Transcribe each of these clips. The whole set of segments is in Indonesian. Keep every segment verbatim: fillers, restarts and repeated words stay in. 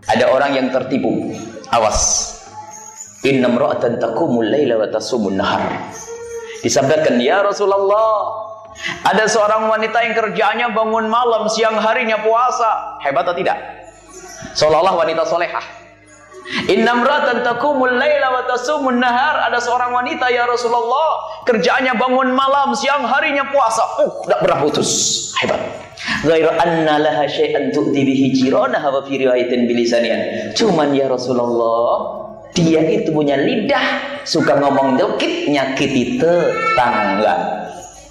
Ada orang yang tertipu. Awas. Inna imra'atan taqumul laila wa tasumun nahar. Disabdakan, ya Rasulullah, ada seorang wanita yang kerjanya bangun malam, siang harinya puasa. Hebat atau tidak? Seolah-olah wanita solehah. Inna imra'atan taqumul laila wa tasumun nahar. Ada seorang wanita, ya Rasulullah, kerjaannya bangun malam, siang harinya puasa. Oh, tidak pernah putus. Hebat. Ghairu anna laha syai'an tu'ti bihi jiranaha wa fi riwayatin bilisaniha. Cuman ya Rasulullah, dia itu punya lidah, suka ngomong nyelkit, nyakiti tetangga.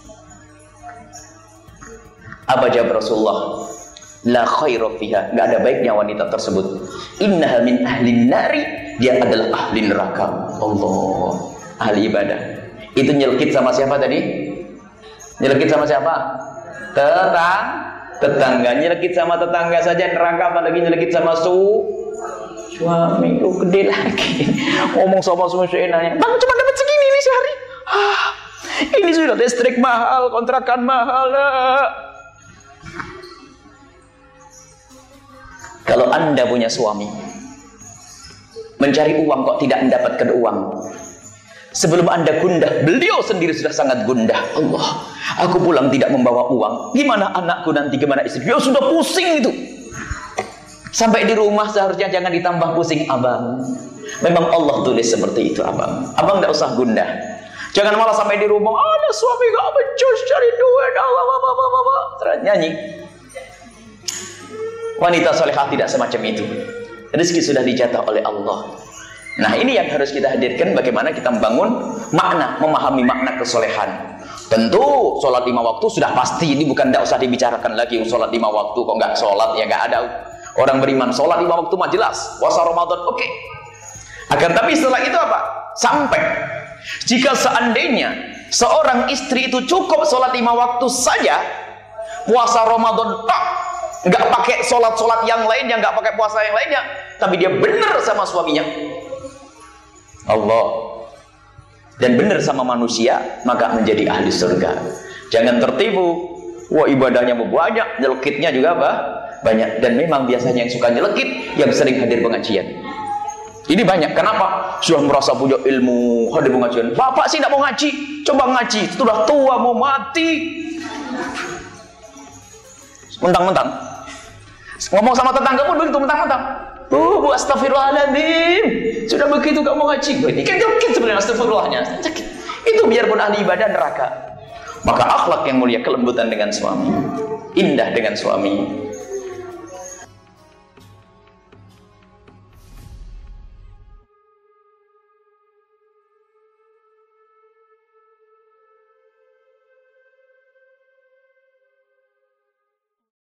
Apa jawab Rasulullah? La khaira fiha, enggak ada baiknya wanita tersebut. Innaha min ahlin nari, dia adalah ahli neraka. Allah, ahli ibadah. Itu nyelkit sama siapa tadi? Nyelkit sama siapa? Tetang, tetangga. Nyelkit sama tetangga saja neraka, apalagi nyelkit sama su suami. Itu gede lagi. Ngomong sama suami seenaknya, bang cuma dapat segini nih sehari. Ah, ini sudah listrik mahal, kontrakan mahal. Kalau Anda punya suami, mencari uang kok tidak mendapatkan uang, sebelum Anda gundah, beliau sendiri sudah sangat gundah. Allah, aku pulang tidak membawa uang, gimana anakku nanti, gimana istri? Beliau sudah pusing itu. Sampai di rumah seharusnya jangan ditambah pusing, abang. Memang Allah tulis seperti itu, abang. Abang tidak usah gundah. Jangan malah sampai di rumah, ada suami gak becus cari duit, Allah, Allah, Allah, Allah. Terus nyanyi. Wanita solehah tidak semacam itu. Rezeki sudah dijatah oleh Allah. Nah, ini yang harus kita hadirkan, bagaimana kita membangun makna, memahami makna kesolehan. Tentu sholat lima waktu sudah pasti, ini bukan, tidak usah dibicarakan lagi. Sholat lima waktu kok nggak sholat, ya nggak ada orang beriman sholat lima waktu mah jelas. Puasa Ramadan oke. Okay. Akan tapi setelah itu apa? Sampai jika seandainya seorang istri itu cukup sholat lima waktu saja, puasa Ramadan tak, nggak pakai sholat-sholat yang lainnya, nggak pakai puasa yang lainnya, tapi dia benar sama suaminya, Allah, dan benar sama manusia, maka menjadi ahli surga. Jangan tertipu. Wah, ibadahnya banyak, nyelekitnya juga apa? Banyak. Dan memang biasanya yang suka nyelekit yang sering hadir pengajian. Ini banyak. Kenapa? Sudah merasa punya ilmu, hadir pengajian. Bapak sih tidak mau ngaji, coba ngaji. Sudah tua mau mati. Mentang-mentang ngomong sama tetangga pun begitu, mentang-mentang. Oh, bu, astagfirullahaladzim, sudah begitu kamu ngaji. Ini kan nyelekit sebenarnya, astagfirullahnya. Itu biarpun ahli ibadah neraka. Maka akhlak yang mulia, kelembutan dengan suami, indah dengan suami,